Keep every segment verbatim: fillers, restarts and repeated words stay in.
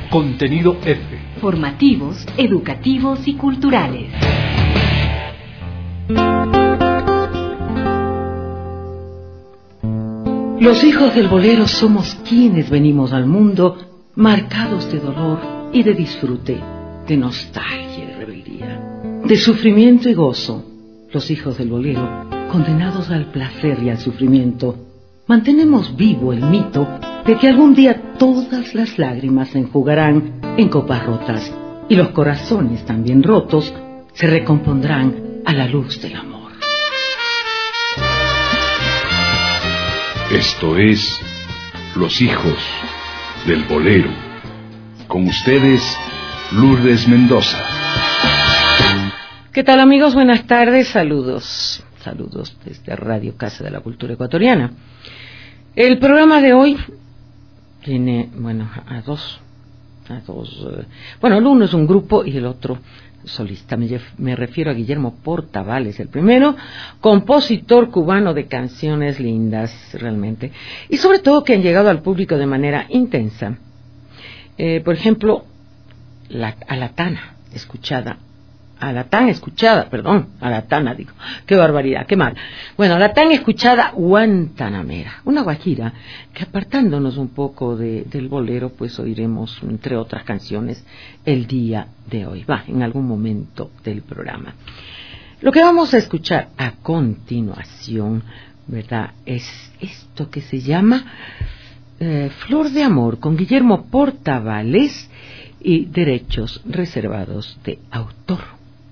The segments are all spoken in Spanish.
Contenido F. Formativos, educativos y culturales. Los hijos del bolero somos quienes venimos al mundo marcados de dolor y de disfrute, de nostalgia y rebeldía, de sufrimiento y gozo. Los hijos del bolero, condenados al placer y al sufrimiento, mantenemos vivo el mito de que algún día todas las lágrimas se enjugarán en copas rotas y los corazones también rotos se recompondrán a la luz del amor. Esto es Los hijos del bolero. Con ustedes, Lourdes Mendoza. ¿Qué tal, amigos? Buenas tardes, saludos. Saludos desde Radio Casa de la Cultura Ecuatoriana. El programa de hoy tiene, bueno, a dos, a dos, eh, bueno, el uno es un grupo y el otro solista. Me, me refiero a Guillermo Portavales, el primero, compositor cubano de canciones lindas, realmente, y sobre todo que han llegado al público de manera intensa. Eh, por ejemplo, la, a la Tana, escuchada, a la tan escuchada, perdón, a la Tana, digo, qué barbaridad, qué mal. Bueno, a la tan escuchada Guantanamera, una guajira que, apartándonos un poco de, del bolero, pues oiremos, entre otras canciones, el día de hoy, va, en algún momento del programa. Lo que vamos a escuchar a continuación, ¿verdad?, es esto que se llama eh, Flor de Amor, con Guillermo Portavales y derechos reservados de autor.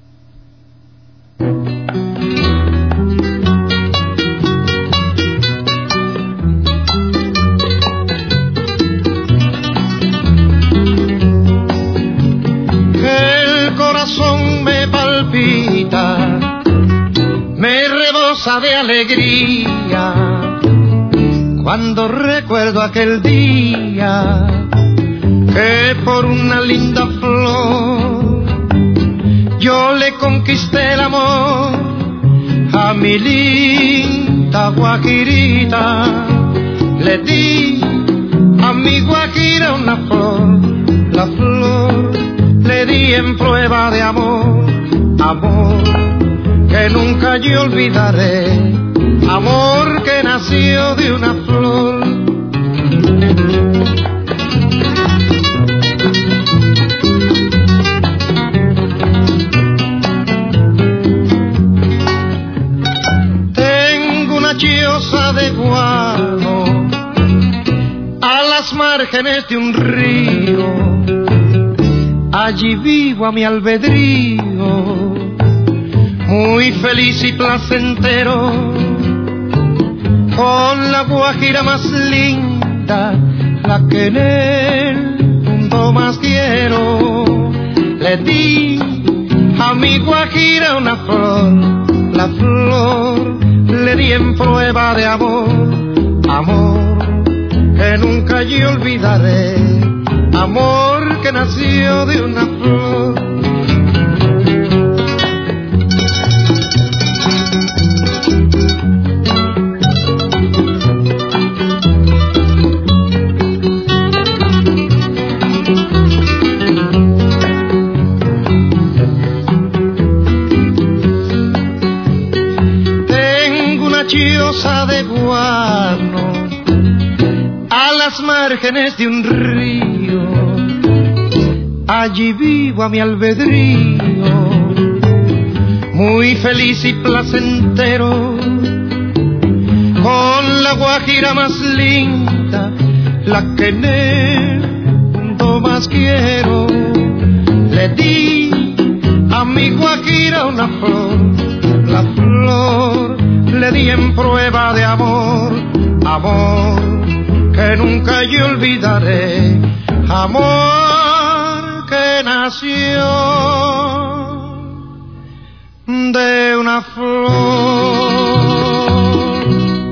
El corazón me palpita, me rebosa de alegría cuando recuerdo aquel día que por una linda flor yo le conquisté el amor a mi linda guajirita. Le di a mi guajira una flor, la flor le di en prueba de amor, amor que nunca yo olvidaré, amor que nació de una flor. Chiosa de guano a las márgenes de un río, allí vivo a mi albedrío, muy feliz y placentero, con la guajira más linda, la que en el mundo más quiero. Le di a mi guajira una flor, la flor le di en prueba de amor, amor que nunca yo olvidaré, amor que nació de una flor. Chiosa de guano a las márgenes de un río, allí vivo a mi albedrío, muy feliz y placentero, con la guajira más linda, la que en el mundo más quiero. Le di a mi guajira una flor, la flor le di en prueba de amor, amor que nunca yo olvidaré, amor que nació de una flor.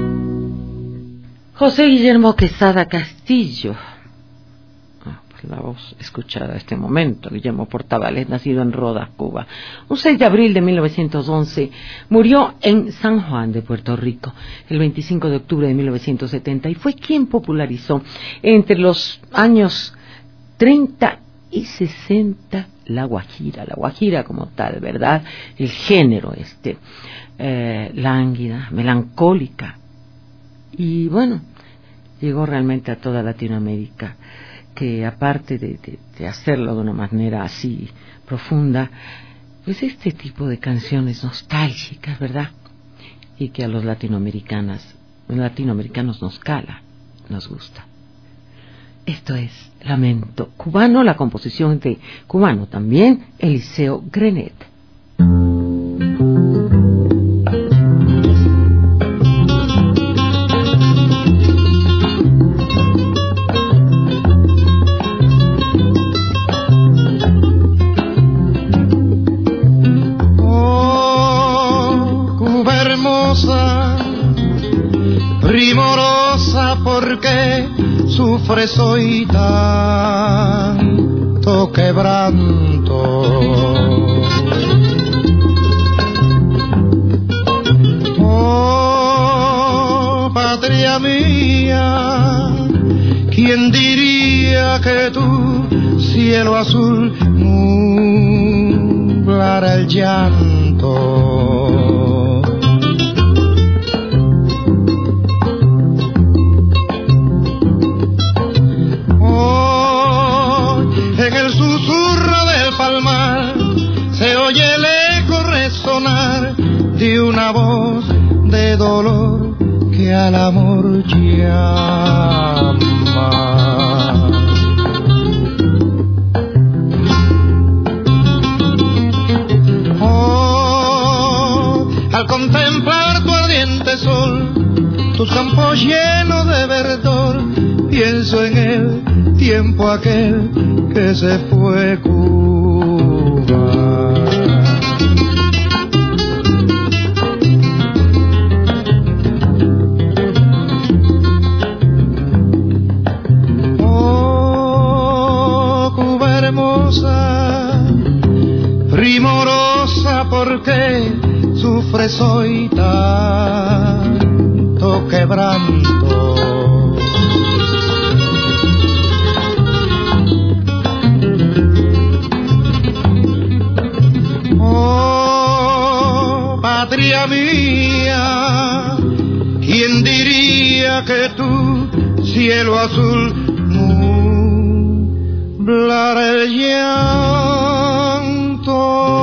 José Guillermo Quesada Castillo, la voz escuchada a este momento, Guillermo Portavales, nacido en Rodas, Cuba. Un seis de abril de mil novecientos once, murió en San Juan de Puerto Rico, el veinticinco de octubre de mil novecientos setenta, y fue quien popularizó entre los años treinta y sesenta la guajira, la guajira como tal, ¿verdad? El género este, eh, lánguida, melancólica. Y bueno, llegó realmente a toda Latinoamérica, que aparte de, de, de hacerlo de una manera así profunda, pues este tipo de canciones nostálgicas, ¿verdad? Y que a los latinoamericanos, latinoamericanos nos cala, nos gusta. Esto es Lamento Cubano, la composición de cubano también, Eliseo Grenet. Oh, Cuba hermosa, primorosa, porque sufres hoy tanto quebranto. Oh, patria mía, ¿quién diría que tu cielo azul nublara el llanto? Se oye el eco resonar de una voz de dolor que al amor llama. Oh, al contemplar tu ardiente sol, tus campos llenos de verdor, pienso en el tiempo aquel que se fue Cuba. Oh, Cuba hermosa, primorosa, porque sufres hoy tanto quebranto. Patria mía, ¿quién diría que tu cielo azul nublara el llanto?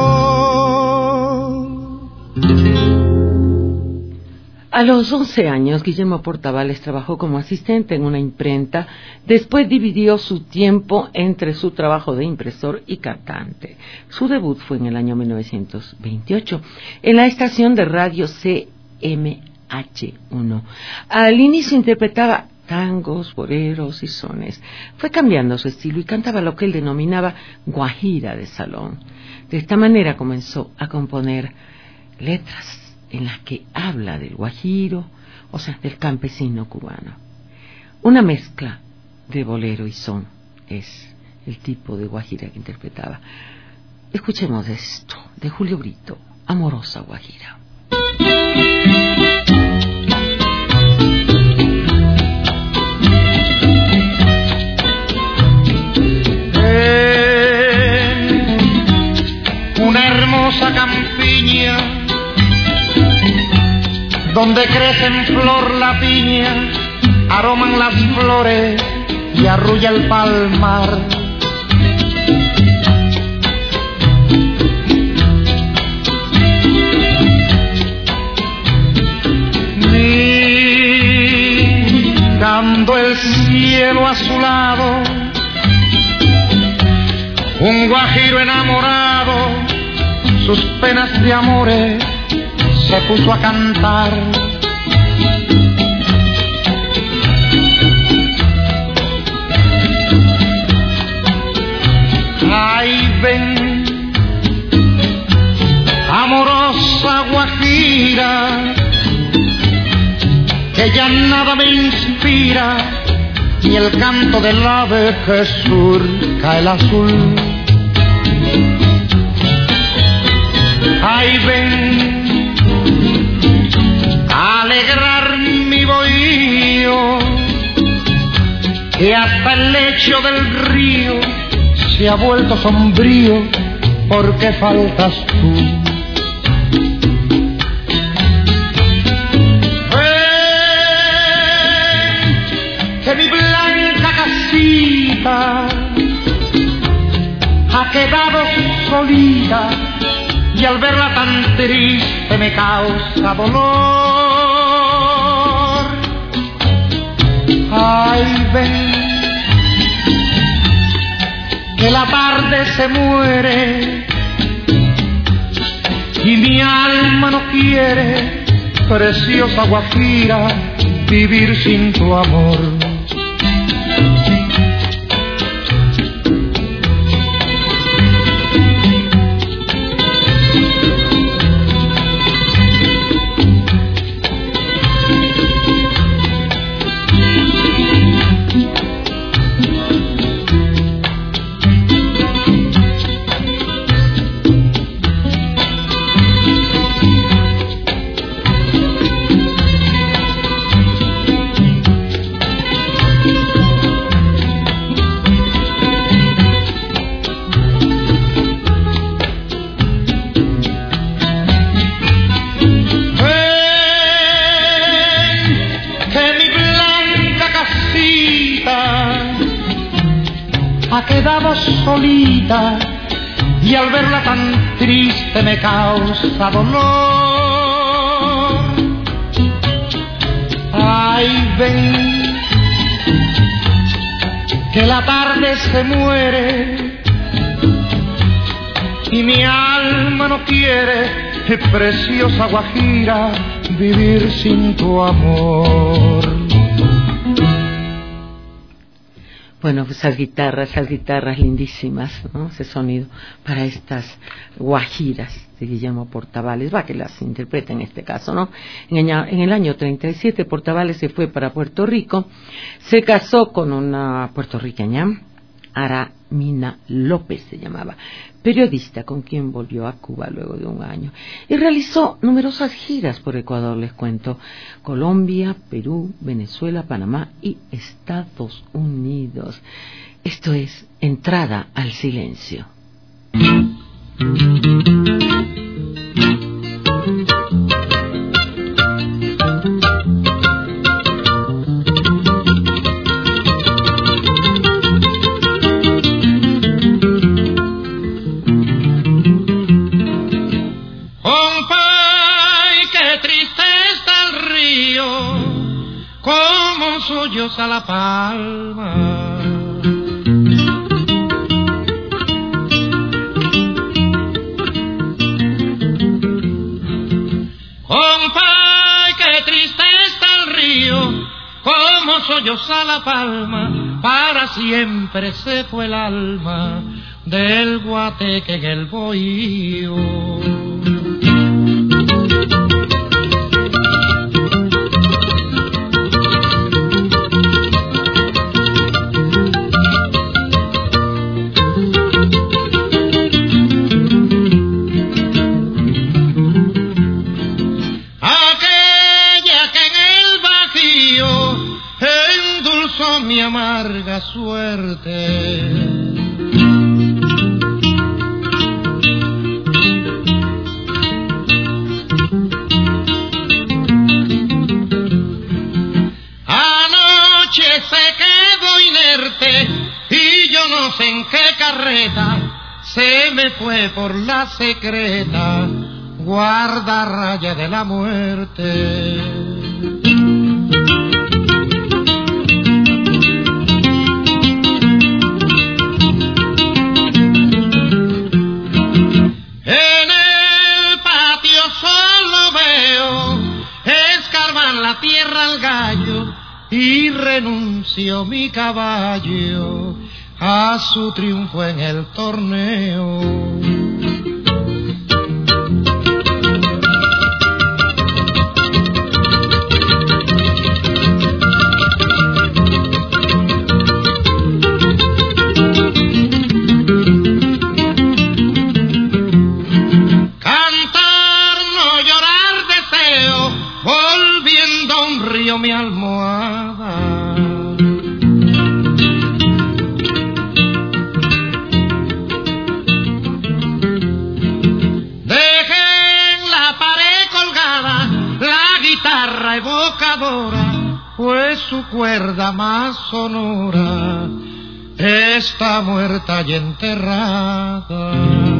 A los once años, Guillermo Portavales trabajó como asistente en una imprenta. Después dividió su tiempo entre su trabajo de impresor y cantante. Su debut fue en el año mil novecientos veintiocho en la estación de radio C M H uno. Al inicio interpretaba tangos, boleros y sones. Fue cambiando su estilo y cantaba lo que él denominaba guajira de salón. De esta manera comenzó a componer letras en las que habla del guajiro, o sea, del campesino cubano. Una mezcla de bolero y son es el tipo de guajira que interpretaba. Escuchemos esto, de Julio Brito, Amorosa Guajira. Eh, una hermosa campiña donde crece en flor la piña, aroman las flores y arrulla el palmar. Mirando el cielo azulado, un guajiro enamorado, sus penas de amores se puso a cantar. Ay, ven, amorosa guajira, que ya nada me inspira, ni el canto del ave que surca el azul. Ay, ven, alegrar mi bohío que hasta el lecho del río se ha vuelto sombrío porque faltas tú. Ven, que mi blanca casita ha quedado solita y al verla tan triste me causa dolor. Ay, ven, que la tarde se muere y mi alma no quiere, preciosa guajira, vivir sin tu amor. Ha quedado solita y al verla tan triste me causa dolor. Ay, ven, que la tarde se muere y mi alma no quiere, preciosa guajira, vivir sin tu amor. Bueno, pues esas guitarras, esas guitarras lindísimas, ¿no? Ese sonido para estas guajiras de Guillermo Portavales, va que las interpreta en este caso, ¿no? En el, en el año treinta y siete Portavales se fue para Puerto Rico, se casó con una puertorriqueña, Aramina López se llamaba, periodista con quien volvió a Cuba luego de un año y realizó numerosas giras por Ecuador, les cuento, Colombia, Perú, Venezuela, Panamá y Estados Unidos. Esto es Entrada al Silencio. A la palma, compay, qué triste está el río, como solloza la palma, para siempre se fue el alma del guateque en el bohío. Mi amarga suerte. Anoche se quedó inerte y yo no sé en qué carreta se me fue por la secreta guardarraya de la muerte. Tierra al gallo y renunció mi caballo a su triunfo en el torneo. Mi almohada cuerda más sonora está muerta y enterrada.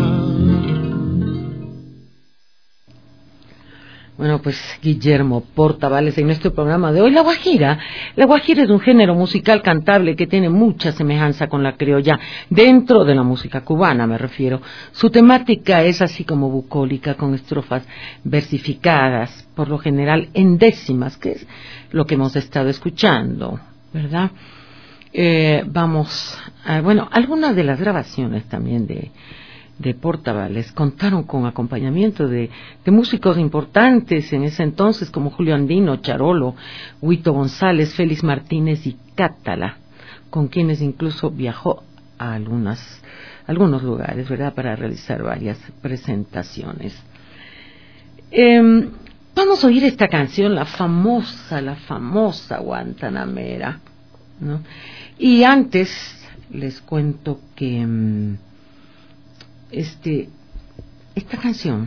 Bueno, pues Guillermo Portavales en nuestro programa de hoy. La guajira. La guajira es un género musical cantable que tiene mucha semejanza con la criolla, dentro de la música cubana me refiero. Su temática es así como bucólica, con estrofas versificadas, por lo general en décimas, que es lo que hemos estado escuchando, ¿verdad? Eh, vamos a, bueno, algunas de las grabaciones también de de Portavales contaron con acompañamiento de, de músicos importantes en ese entonces como Julio Andino, Charolo, Huito González, Félix Martínez y Cátala, con quienes incluso viajó a algunas, algunos lugares, ¿verdad?, para realizar varias presentaciones. Eh, vamos a oír esta canción, la famosa, la famosa Guantanamera, ¿no? Y antes les cuento que mmm, Este, esta canción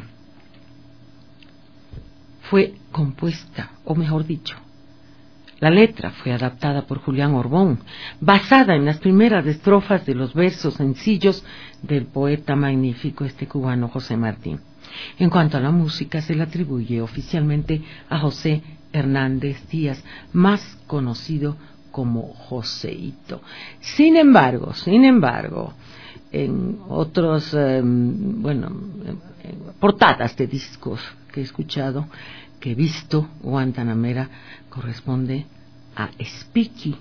fue compuesta, o mejor dicho, la letra fue adaptada por Julián Orbón, basada en las primeras estrofas de los versos sencillos del poeta magnífico este cubano José Martín. En cuanto a la música, se le atribuye oficialmente a José Hernández Díaz, más conocido como Joseito. Sin embargo, sin embargo, en otros, eh, bueno, eh, portadas de discos que he escuchado, que he visto, Guantanamera corresponde a Speaky.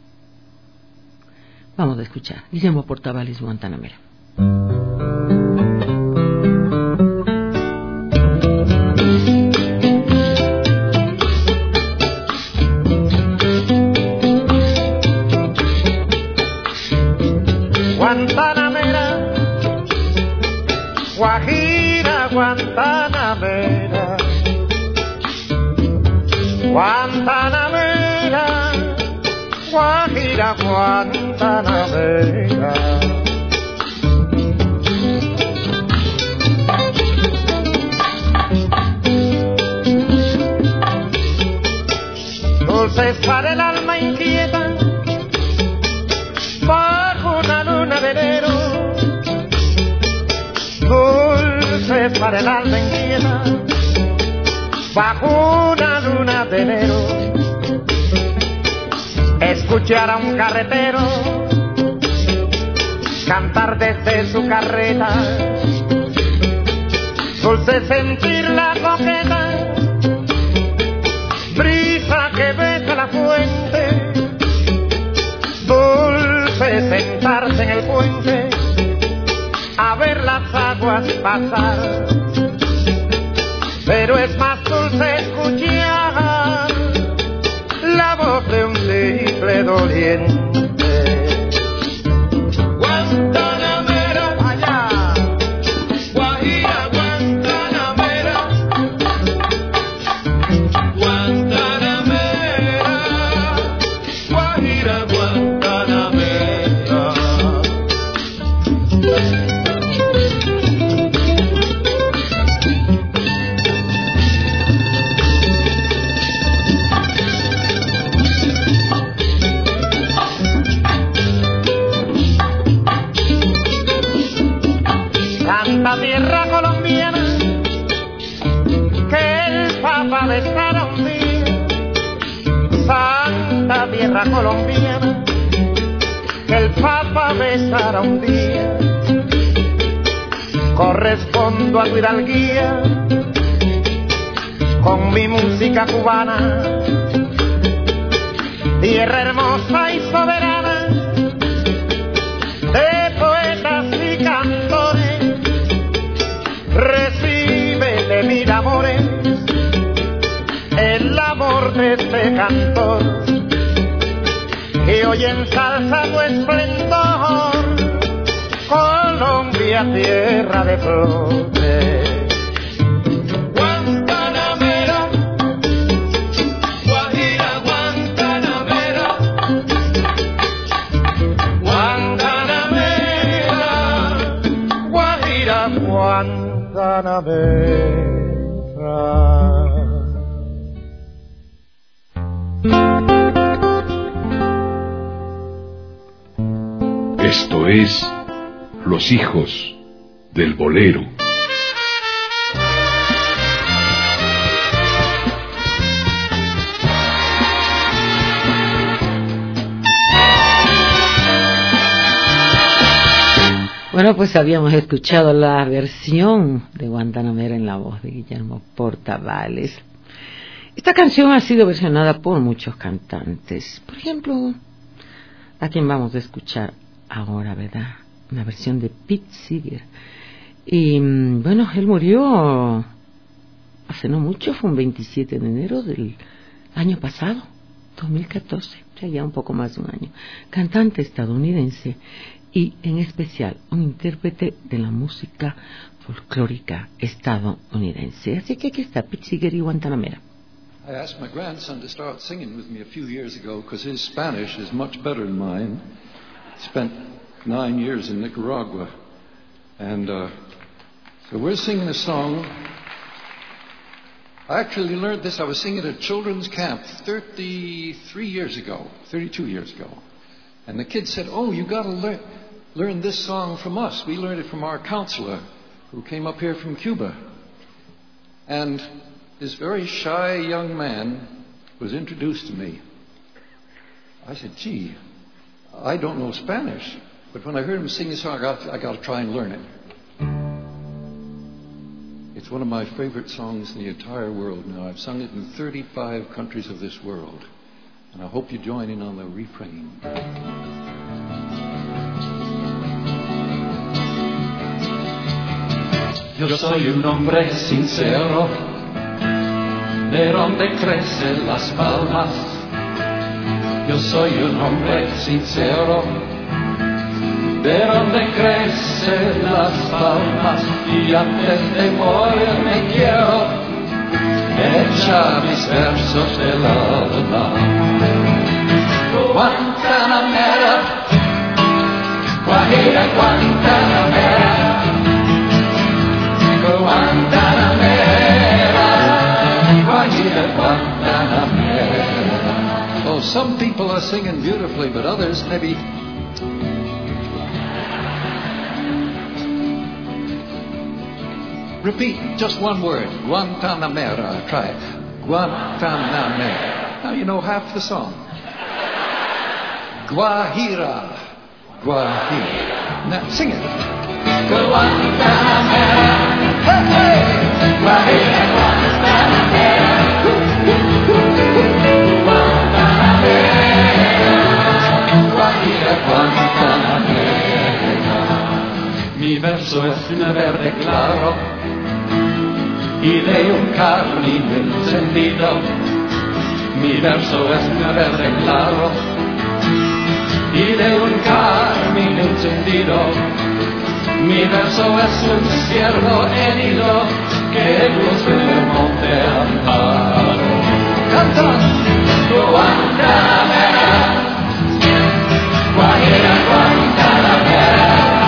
Vamos a escuchar Guillermo Portavales, Guantanamera. Guantanamera, Guajira, Guantanamera, Guantanamera, Guajira, Guantanamera. Dulces para el alma inquieta, bajo una luna de enero. Dulce para el alma inquieta, bajo una luna de enero. Escuchar a un carretero cantar desde su carreta. Dulce sentir la coqueta brisa que besa la fuente. Dulce sentarse en el puente a ver las aguas pasar, pero es más dulce escuchar la voz de un simple doliente. Guantanamera, allá, Guajira, Guantanamera, Guantanamera, Guajira, Guantanamera. Santa tierra colombiana, que el Papa besara un día. Santa tierra colombiana, que el Papa besara un día. Correspondo a tu hidalguía con mi música cubana, tierra hermosa y soberana de poetas y cantores. Recibe de mil amores el amor de este cantor, que hoy ensalza tu esplendor, Colombia, tierra de flores. Guantanamera, Guajira, Guantanamera, Guantanamera, Guajira, Guantanamera. Esto es Los Hijos del Bolero. Bueno, pues habíamos escuchado la versión de Guantanamera en la voz de Guillermo Portavales. Esta canción ha sido versionada por muchos cantantes. Por ejemplo, a quien vamos a escuchar ahora, ¿verdad? Una versión de Pete Seeger. Y bueno, él murió hace no mucho, fue un veintisiete de enero del año pasado, dos mil catorce, ya ya un poco más de un año. Cantante estadounidense y en especial un intérprete de la música folclórica estadounidense. Así que aquí está Pete Seeger y Guantanamera. I asked my grandson to start singing with me a few years ago because his Spanish is much better than mine. He spent nine years in Nicaragua. And uh, so we're singing a song. I actually learned this. I was singing at a children's camp thirty-three years ago, thirty-two years ago. And the kids said, oh, you got to learn, learn this song from us. We learned it from our counselor who came up here from Cuba. And this very shy young man was introduced to me. I said, gee, I don't know Spanish. But when I heard him sing this song, I got, I got to try and learn it. It's one of my favorite songs in the entire world now. I've sung it in thirty-five countries of this world. And I hope you join in on the refrain. Yo soy un hombre sincero, de donde crecen las palmas. Yo soy un hombre sincero, de donde crecen las palmas. Y antes de morir me quiero echar mis versos del alma. Guantanamera, Guajira, Guantanamera, Guantanamera, Guajira, Guantanamera. Oh, some people are singing beautifully, but others maybe. Repeat just one word. Guantanamera. Try it. Guantanamera. Now you know half the song. Guajira. Guajira. Now sing it. Guantanamera. Hey, hey. Guajira, Guantanamera. Guantanamera. Guajira, Guantanamera. Mi verso es un verde claro y de un carmín encendido. Mi verso es un verde claro y de un carmín encendido. Mi verso es un ciervo herido que luce del monte Amparo. Cantan Guantanamera, Guajira, Guantanamera,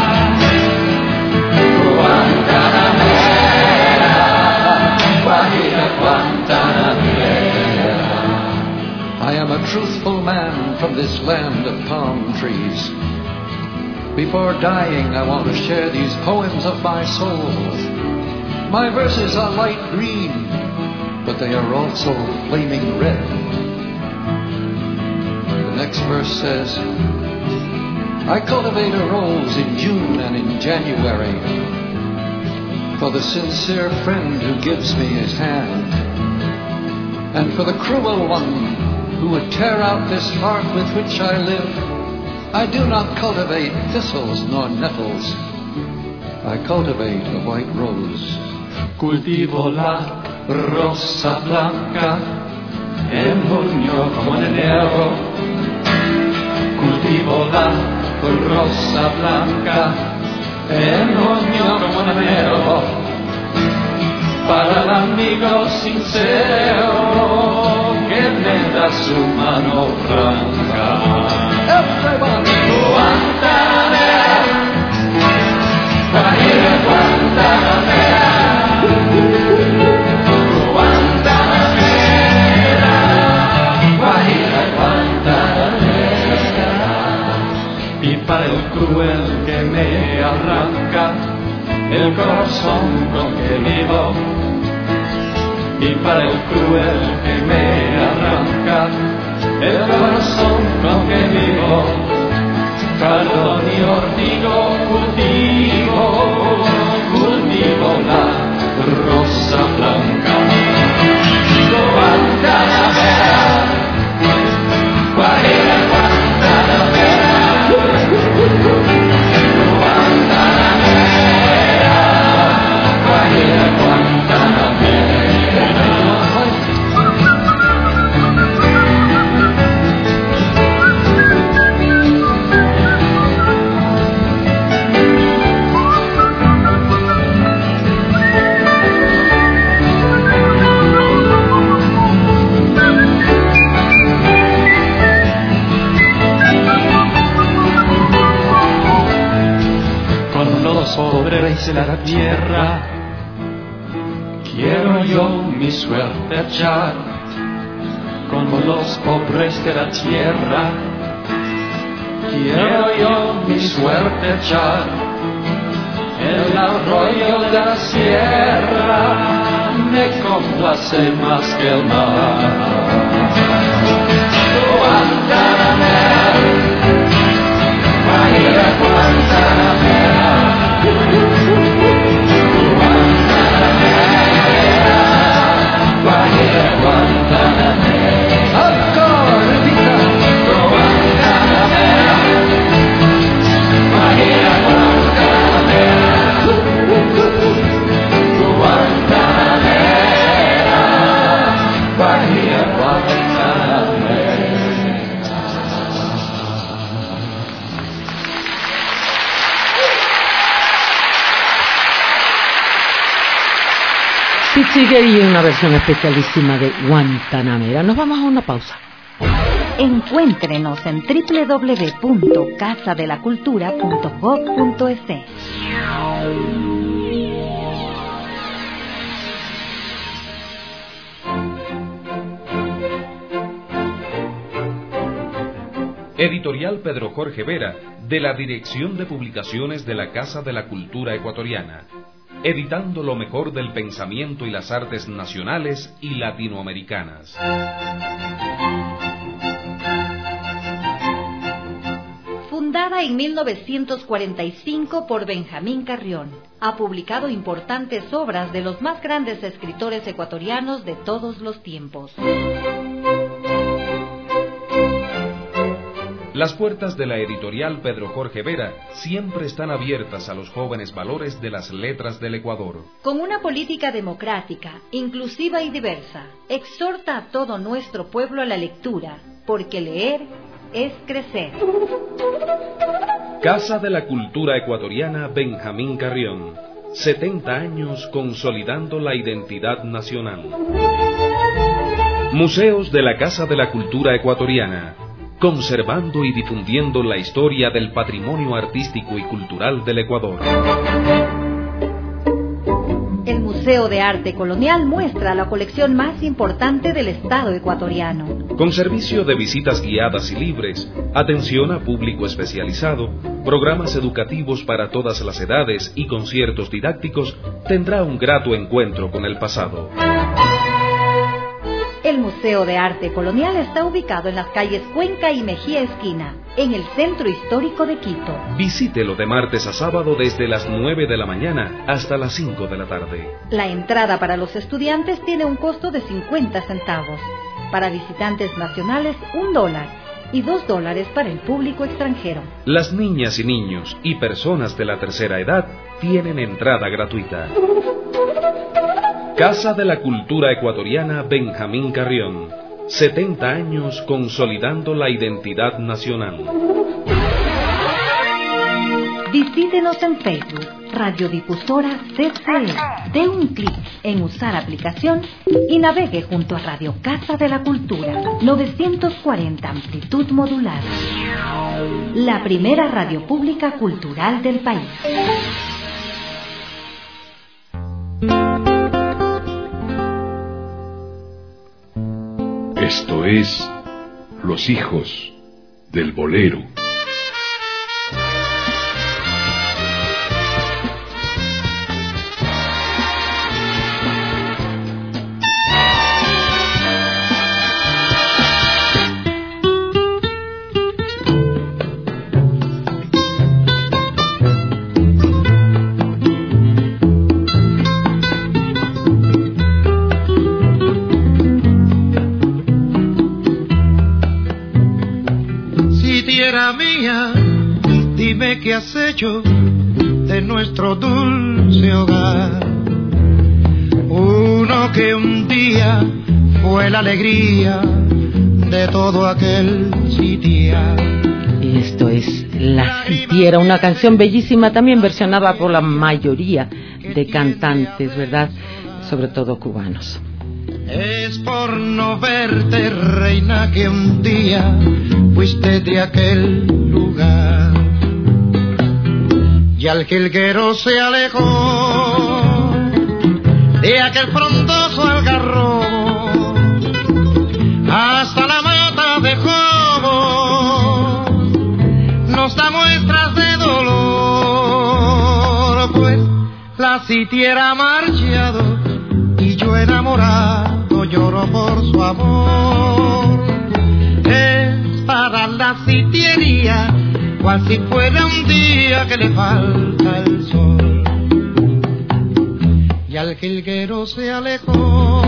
Guantanamera, Guajira, Guantanamera. I am a truthful man from this land of palm trees. Before dying, I want to share these poems of my soul. My verses are light green, but they are also flaming red. The next verse says, I cultivate a rose in June and in January for the sincere friend who gives me his hand, and for the cruel one who would tear out this heart with which I live. I do not cultivate thistles nor nettles. I cultivate a white rose. Cultivo la rosa blanca en junio como en enero. Cultivo la rosa blanca en junio como en enero. Para el amigo sincero que me da su mano franca. Everybody. Guantanamera, Guajira, Guantanamera, Guantanamera, Guajira, Guantanamera. Y para para el cruel que me arranca el corazón con que vivo, y para el cruel que me arranca el corazón con que vivo, perdón y ortigo cultivo, cultivo la rosa blanca. Guantanamera, Guajira, Guantanamera, Guantanamera, Guajira, Guantanamera. Pobres de la tierra, quiero yo mi suerte echar. Con los pobres de la tierra, quiero yo mi suerte echar. El arroyo de la sierra me complace más que el mar. Guantanamera, Guajira, Guantanamera, Guantanamera, Guajira, Guantanamera. ¡Ancora, repita! Guantanamera, Guajira, Guantanamera, Guantanamera, Guajira, Guantanamera. Sigue y una versión especialísima de Guantanamera. Nos vamos a una pausa. Encuéntrenos en doble u doble u doble u punto casa de la cultura punto gob punto es. Editorial Pedro Jorge Vera, de la Dirección de Publicaciones de la Casa de la Cultura Ecuatoriana, editando lo mejor del pensamiento y las artes nacionales y latinoamericanas. Fundada en mil novecientos cuarenta y cinco por Benjamín Carrión, ha publicado importantes obras de los más grandes escritores ecuatorianos de todos los tiempos. Las puertas de la editorial Pedro Jorge Vera siempre están abiertas a los jóvenes valores de las letras del Ecuador. Con una política democrática, inclusiva y diversa, exhorta a todo nuestro pueblo a la lectura, porque leer es crecer. Casa de la Cultura Ecuatoriana Benjamín Carrión, setenta años consolidando la identidad nacional. Museos de la Casa de la Cultura Ecuatoriana, conservando y difundiendo la historia del patrimonio artístico y cultural del Ecuador. El Museo de Arte Colonial muestra la colección más importante del Estado ecuatoriano. Con servicio de visitas guiadas y libres, atención a público especializado, programas educativos para todas las edades y conciertos didácticos, tendrá un grato encuentro con el pasado. El Museo de Arte Colonial está ubicado en las calles Cuenca y Mejía Esquina, en el centro histórico de Quito. Visítelo de martes a sábado desde las nueve de la mañana hasta las cinco de la tarde. La entrada para los estudiantes tiene un costo de cincuenta centavos. Para visitantes nacionales, un dólar. Y dos dólares para el público extranjero. Las niñas y niños y personas de la tercera edad tienen entrada gratuita. Casa de la Cultura Ecuatoriana Benjamín Carrión, setenta años consolidando la identidad nacional. Visítenos en Facebook, Radiodifusora C C E. Dé un clic en usar aplicación y navegue junto a Radio Casa de la Cultura, novecientos cuarenta amplitud modular. La primera radio pública cultural del país. Esto es Los Hijos del Bolero. vida mía, dime qué has hecho de nuestro dulce hogar. Uno que un día fue la alegría de todo aquel sitial. Y esto es La Sitiera, una canción bellísima, también versionada por la mayoría de cantantes, ¿verdad? Sobre todo cubanos. Es por no verte, reina, que un día fuiste de aquel lugar. Y al jilguero se alejó de aquel frondoso algarrobo hasta la mata de Jobo. Nos da muestras de dolor, pues la sitiera ha marchado y yo enamorado lloro por su amor. Es para la sitiería cual si fuera un día que le falta el sol. Y al jilguero se alejó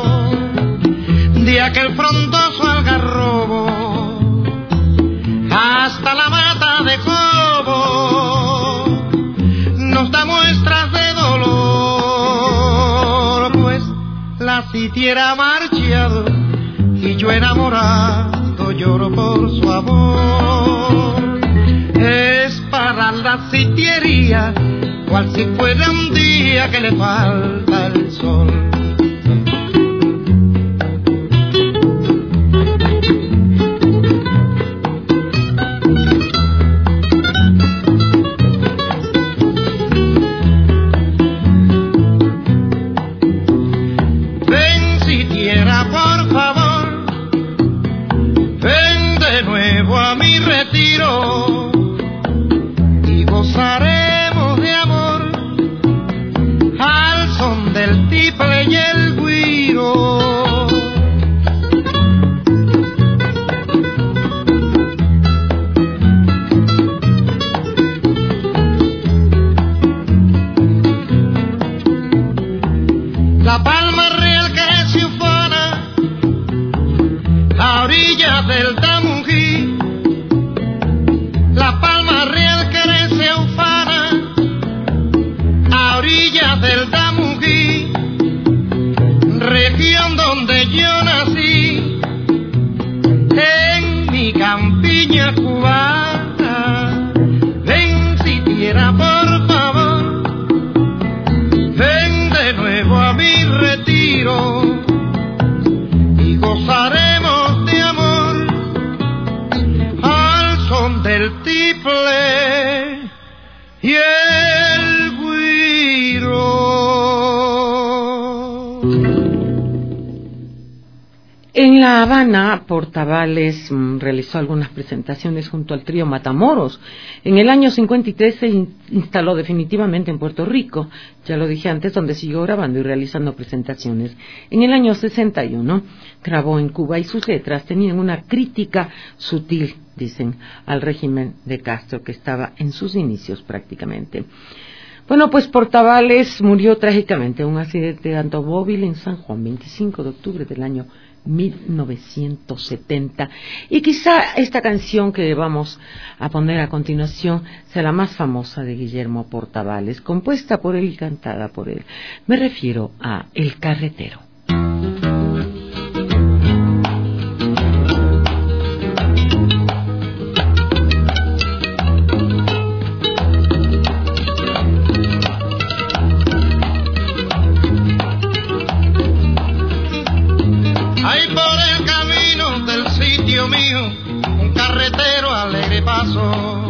de aquel frondoso algarrobo hasta la mata de Jobo. Nos da muestras de dolor, pues la sitiera ha marchado y yo enamorado lloro por su amor. Es para la sitiería cual si fuera un día que le falta el sol. Ven sitiera, por favor, ven de nuevo a mi retiro y gozaremos de amor al son del tiple y el güiro. La palma real que se ufana a orillas del Tamují. La palma real que se ufana a orillas del Tamují, región donde yo nací, en mi campiña cubana. Ven sitiera, por favor, ven de nuevo a mi retiro y gozaremos de amor al son del tiple y el güiro. En La Habana, Portavales mm, realizó algunas presentaciones junto al trío Matamoros. En el año cincuenta y tres se in- instaló definitivamente en Puerto Rico, ya lo dije antes, donde siguió grabando y realizando presentaciones. En el año sesenta y uno grabó en Cuba y sus letras tenían una crítica sutil, dicen, al régimen de Castro, que estaba en sus inicios prácticamente. Bueno, pues Portavales murió trágicamente en un accidente de automóvil en San Juan, veinticinco de octubre del año mil novecientos setenta, y quizá esta canción que vamos a poner a continuación sea la más famosa de Guillermo Portavales, compuesta por él y cantada por él. Me refiero a El Carretero. Hay por el camino del sitio mío un carretero alegre paso.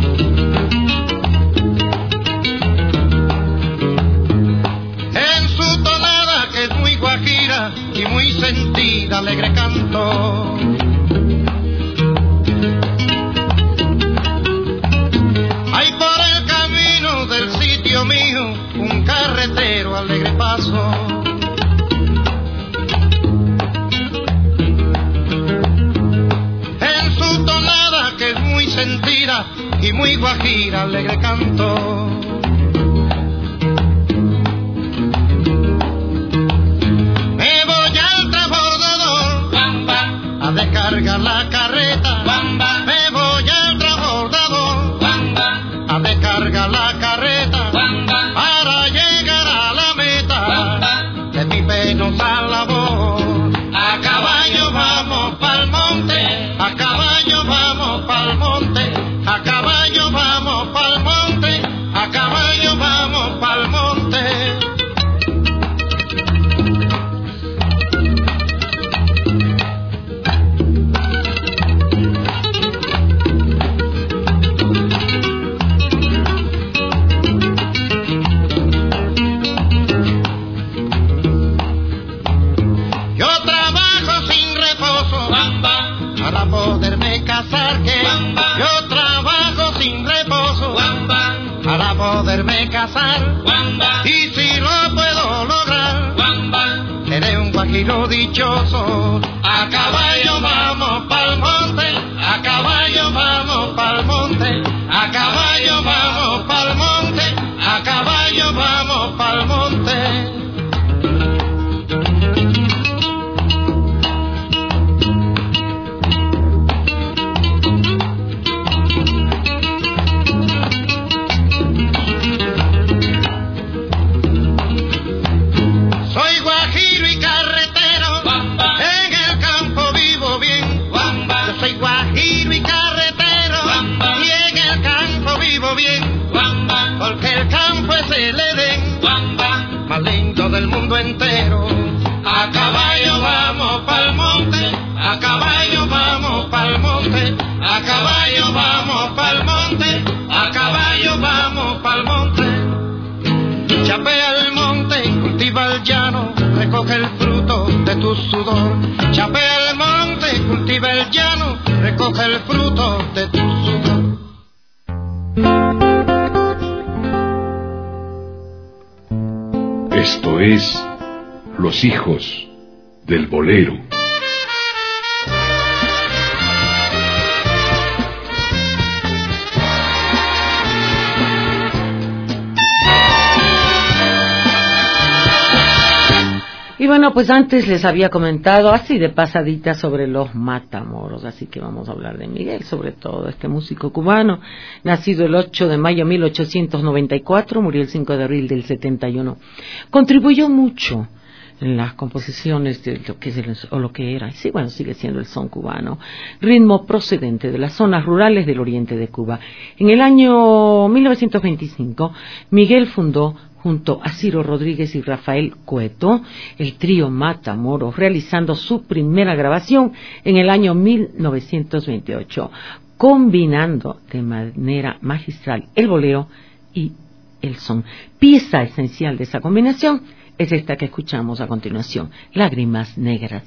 En su tonada, que es muy guajira y muy sentida, alegre canto. Hay por el camino del sitio mío un carretero alegre paso. Sentida y muy guajira, alegre canto. Me voy al transbordador, bam, bam, a descargar la carreta, bam, bam. Me voy al larga la carreta para llegar a la meta de mi penosa labor. A caballo vamos pa'l monte, a caballo vamos pa'l monte, a caballo vamos pa'l monte, a caballo vamos pa'l monte. Para poderme casar, que yo trabajo sin reposo para poderme casar, y si lo puedo lograr seré un guajiro dichoso. A caballo vamos pa'l monte, a caballo vamos pa'l monte, a caballo vamos pa'l monte, a caballo vamos pa'l monte. Porque el campo es el Edén más lindo del mundo entero. A caballo vamos pa'l monte, a caballo vamos pa'l monte, a caballo vamos pa'l monte, a caballo vamos pa'l monte. Chapea el monte, cultiva el llano, recoge el fruto de tu sudor. Chapea el monte, cultiva el llano, recoge el fruto de tu sudor. Esto es Los Hijos del Bolero. Y bueno, pues antes les había comentado así de pasadita sobre los Matamoros, así que vamos a hablar de Miguel, sobre todo este músico cubano, nacido el ocho de mayo de mil ochocientos noventa y cuatro, murió el cinco de abril del setenta y uno. Contribuyó mucho en las composiciones de lo que es el, o lo que era, y sí, bueno, sigue siendo el son cubano, ritmo procedente de las zonas rurales del oriente de Cuba. En el año mil novecientos veinticinco, Miguel fundó junto a Ciro Rodríguez y Rafael Cueto, el trío Matamoros, realizando su primera grabación en el año mil novecientos veintiocho, combinando de manera magistral el bolero y el son. Pieza esencial de esa combinación es esta que escuchamos a continuación, Lágrimas Negras.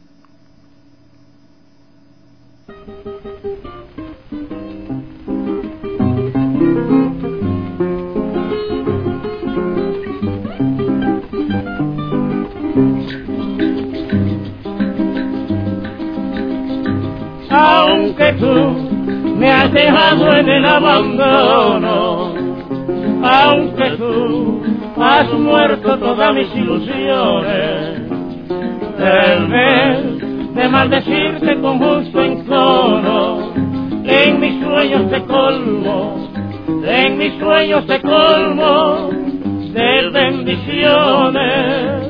Aunque tú me has dejado en el abandono, aunque tú has muerto todas mis ilusiones, el vez de maldecirte con justo encono, en mis sueños te colmo, en mis sueños te colmo de bendiciones.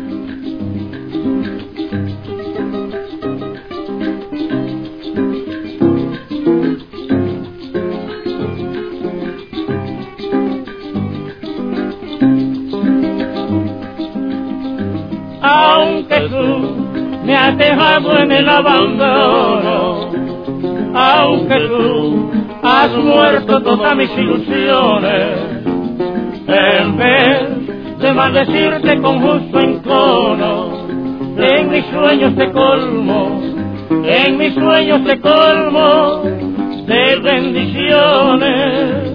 Aunque tú me has dejado en el abandono, aunque tú has muerto todas mis ilusiones, en vez de maldecirte con justo encono, en mis sueños te colmo, en mis sueños te colmo de bendiciones.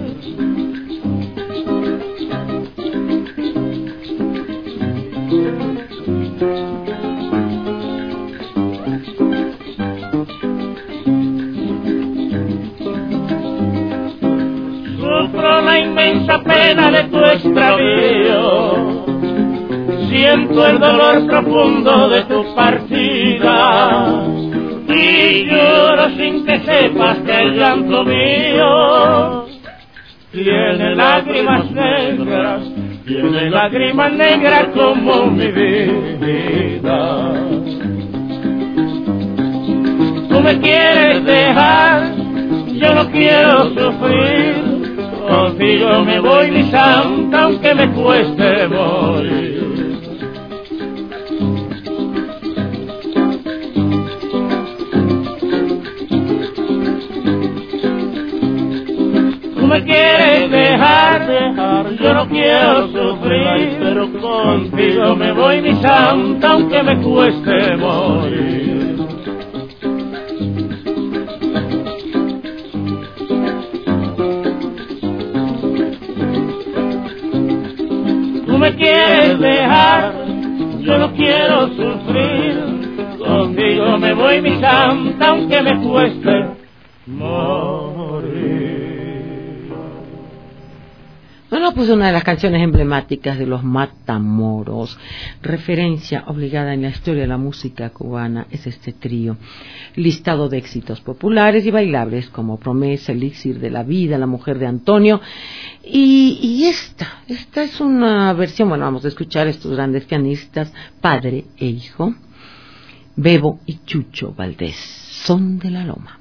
Sufro la inmensa pena de tu extravío, siento el dolor profundo de tu partida, y lloro sin que sepas que el llanto mío tiene lágrimas negras, tiene lágrimas negras como mi vida. Tú me quieres dejar, yo no quiero sufrir, contigo me voy mi santa aunque me cueste morir. Tú me quieres dejar, dejar, yo no quiero sufrir, pero contigo me voy mi santa aunque me cueste morir. Tú me quieres dejar, yo no quiero sufrir, contigo me voy mi santa aunque me cueste morir. Bueno, pues una de las canciones emblemáticas de los Matamoros, referencia obligada en la historia de la música cubana, es este trío, listado de éxitos populares y bailables como Promesa, Elixir de la Vida, La Mujer de Antonio, y, y esta, esta es una versión, bueno, vamos a escuchar a estos grandes pianistas, padre e hijo, Bebo y Chucho Valdés, Son de la Loma.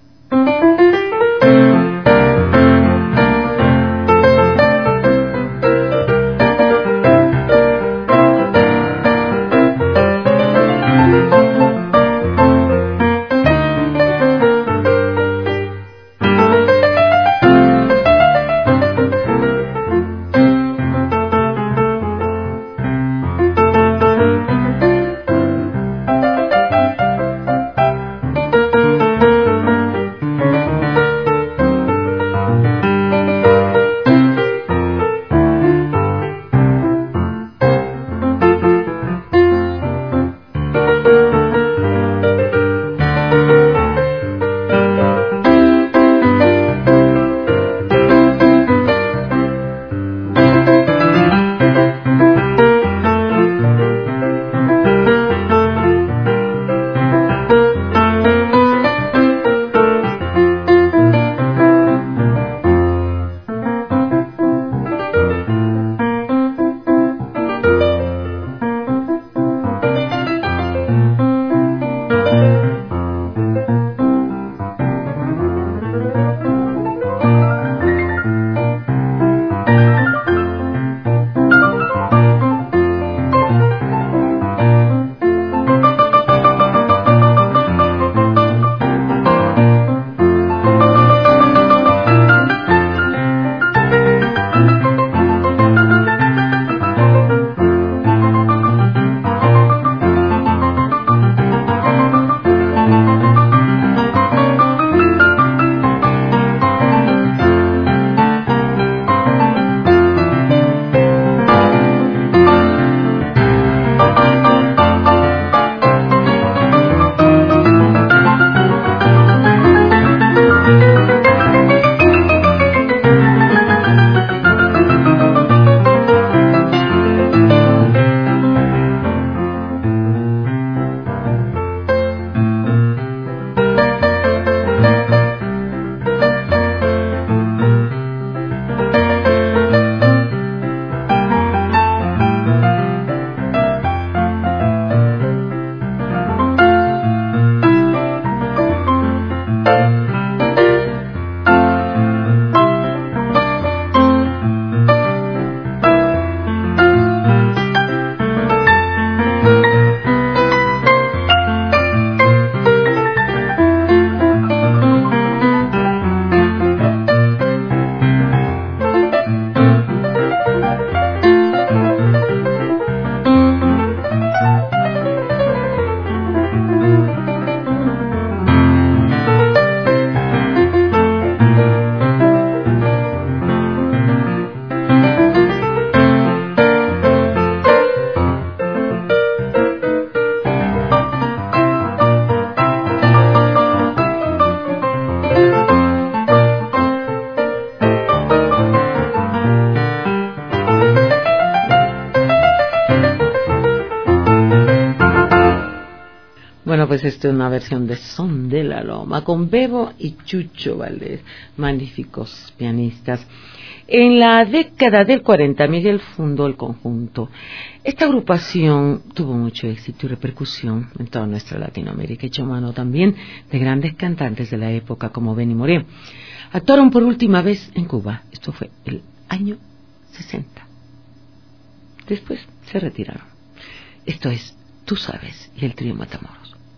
Bueno, pues esta es una versión de Son de la Loma con Bebo y Chucho Valdés, magníficos pianistas. En la década del cuarenta, Miguel fundó el conjunto. Esta agrupación tuvo mucho éxito y repercusión en toda nuestra Latinoamérica, hecho mano también de grandes cantantes de la época como Benny Moré. Actuaron por última vez en Cuba, esto fue el año sesenta. Después se retiraron. Esto es Tú Sabes y el trío Matamoros.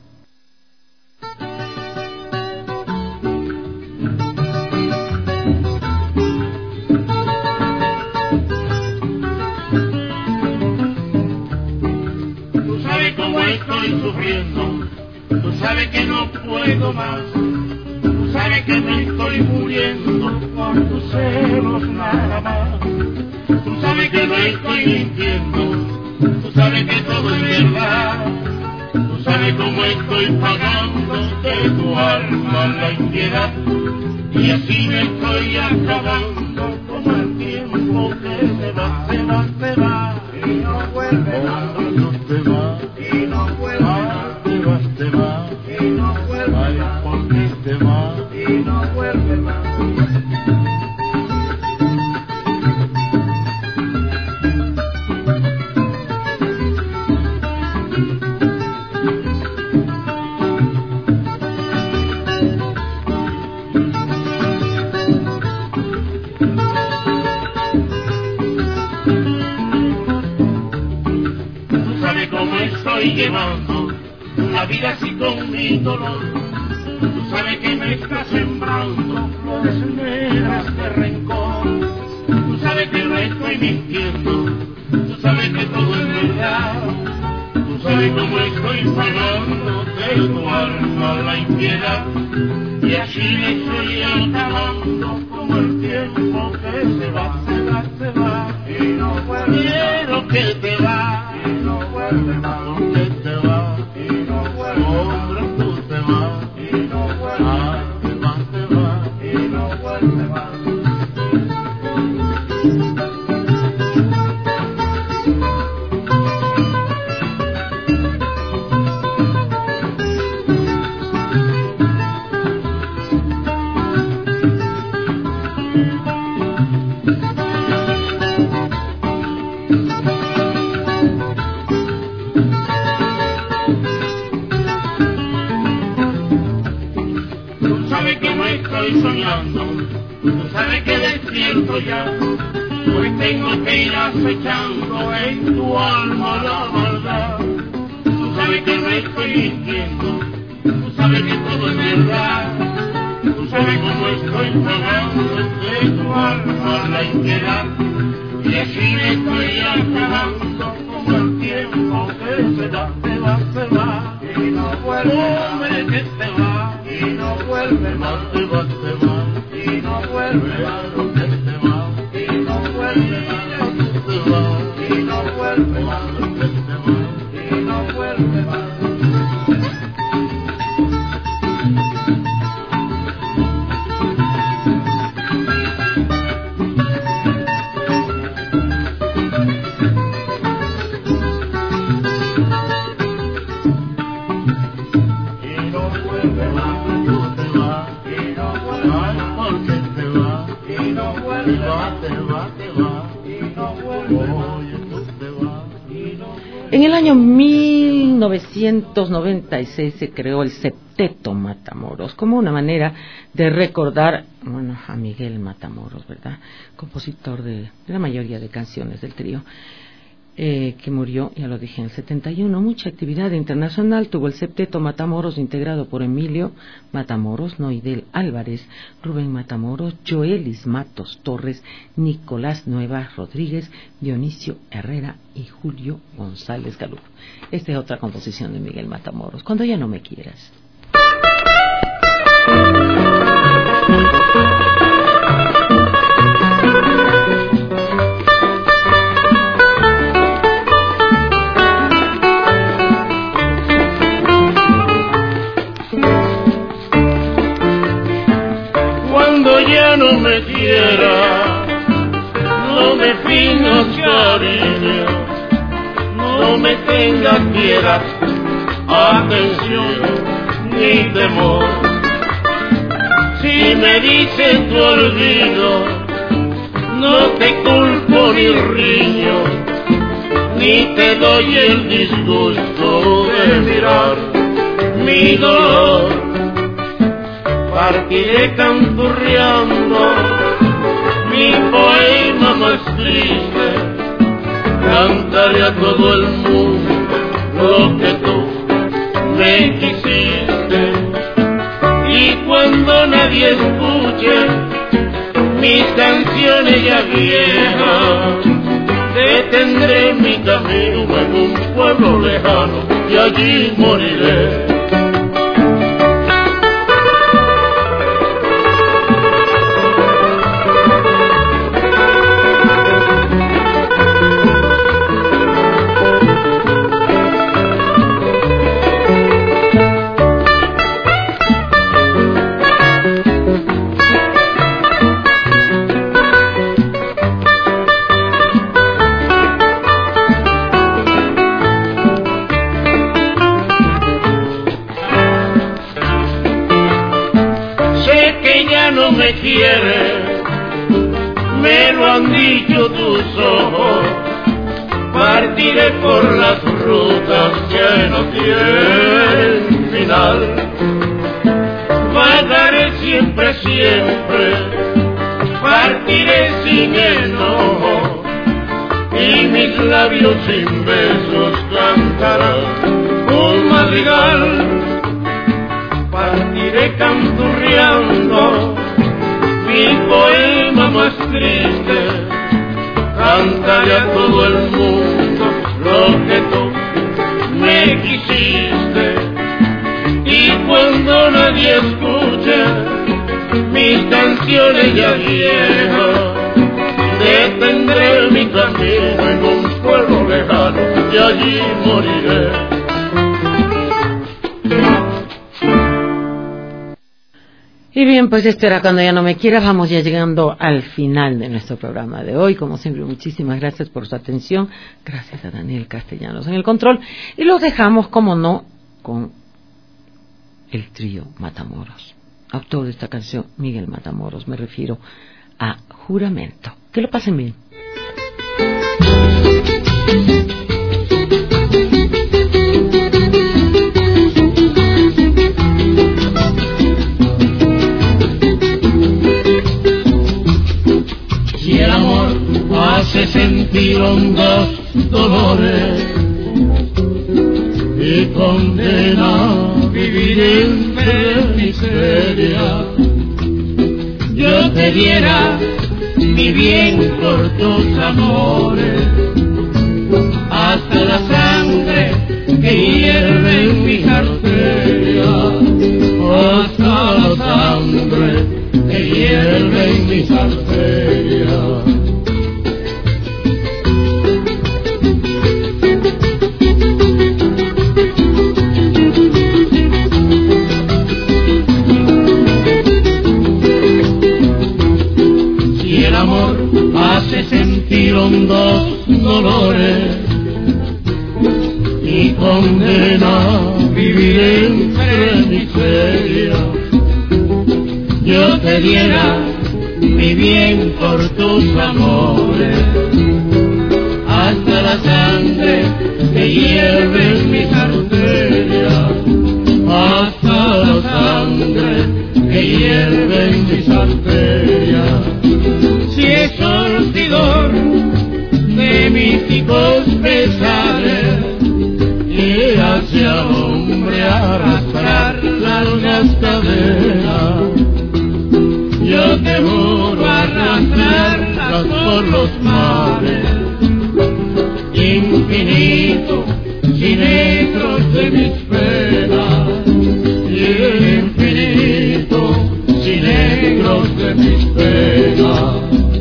Tú sabes cómo estoy sufriendo, tú sabes que no puedo más, tú sabes que me estoy muriendo por tus celos nada más. Tú sabes que no estoy mintiendo, tú sabes que todo es verdad, tú sabes cómo estoy pagando de tu alma la impiedad, y así me estoy acabando como el tiempo que se va, se va, se va, y no vuelve más, no te va, y no vuelve más, te vas, te va, y no vuelve más, porque te va, y no vuelve más. Estoy llevando una vida así con mi dolor. Tú sabes que me está sembrando flores negras de rencor. Tú sabes que no estoy mintiendo, tú sabes que todo es verdad. Tú sabes cómo estoy pagando de tu alma la impiedad, y así me estoy acabando como el tiempo que se va, se va, se va, y no vuelve. Quiero que te va, y no vuelve más. Que te va, y no vuelve. Hombre, tú te vas, y no vuelve. Ah, te vas, te vas, y no vuelve más. Estoy soñando, tú sabes que despierto ya, pues tengo que ir acechando en tu alma la maldad. Tú sabes que no estoy mintiendo, tú sabes que todo es verdad, tú sabes cómo estoy pagando de tu alma la impiedad, y así me estoy acabando como el tiempo que se va, se va, se va, y no vuelve. Hombre, que se va, y no vuelve más, te va, te va, y no vuelve más, que se va, y no vuelve más, te va, y no vuelve más, que se va, y no vuelve más. En el año mil novecientos noventa y seis se creó el Septeto Matamoros como una manera de recordar, bueno, a Miguel Matamoros, ¿verdad? Compositor de, de la mayoría de canciones del trío, eh, que murió, ya lo dije, en el setenta y uno. Mucha actividad internacional tuvo el Septeto Matamoros, integrado por Emilio Matamoros, Noidel Álvarez, Rubén Matamoros, Joelis Matos Torres, Nicolás Nueva Rodríguez, Dionisio Herrera y Julio González Galú. Esta es otra composición de Miguel Matamoros, Cuando ya no me quieras. Cuando ya no me quiera, no me finjas cariño, no me tengas piedad, atención ni temor. Si me dices tu olvido, no te culpo ni riño, ni te doy el disgusto de mirar mi dolor. Partiré canturreando mi poema más triste, cantaré a todo el mundo lo que tú me quisiste. Y cuando nadie escuche mis canciones ya viejas, detendré mi camino en un pueblo lejano y allí moriré. Me quiere, me lo han dicho tus ojos, partiré por las rutas que no tienen final, vagaré siempre, siempre, partiré sin enojo, y mis labios sin besos cantarán un madrigal, partiré canturreando mi poema más triste, cantaré a todo el mundo lo que tú me quisiste. Y cuando nadie escuche mis canciones ya viejas, detendré mi camino en un pueblo lejano y allí moriré. Y bien, pues esto era Cuando ya no me quieras. Vamos ya llegando al final de nuestro programa de hoy. Como siempre, muchísimas gracias por su atención. Gracias a Daniel Castellanos en el control. Y los dejamos, como no, con el trío Matamoros. Autor de esta canción, Miguel Matamoros. Me refiero a Juramento. Que lo pasen bien. Si el amor hace sentir hondos dolores y condena a vivir entre miseria, yo te diera mi bien por tus amores, hasta la sangre que hierve en mis arterias, hasta la sangre que hierve en mis arterias. Si el amor hace sentir hondos dolores y condena a vivir entre miseria, yo te diera mi bien por tus amores, hasta la sangre que hierve en mis arterias, hasta la sangre que hierve en mis arterias. Si es surtidor de místicos pesares y hace al hombre arrastrar largas cadenas, yo te juro arrastrarlas por los mares infinitos y negros de mis penas, y infinitos y negros de mis penas.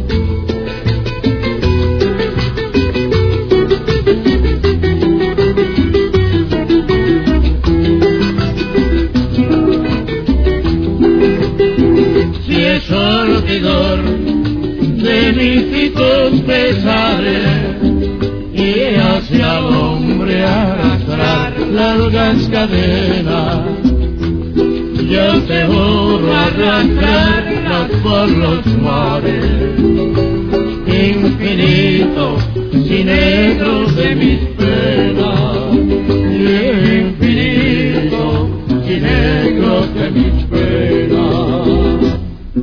Sortidor de místicos pesares y hacia al hombre arrastrar la largas cadenas, yo te juro arrastrarlas por los mares infinitos y negros de mis penas, infinitos y negros de mis penas.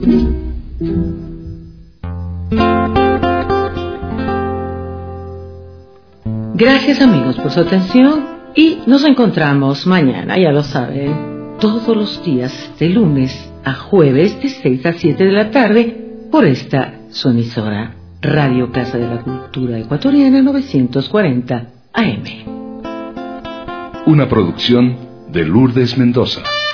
Gracias amigos por su atención y nos encontramos mañana, ya lo saben, todos los días de lunes a jueves de seis a siete de la tarde por esta su emisora Radio Casa de la Cultura Ecuatoriana novecientos cuarenta A M. Una producción de Lourdes Mendoza.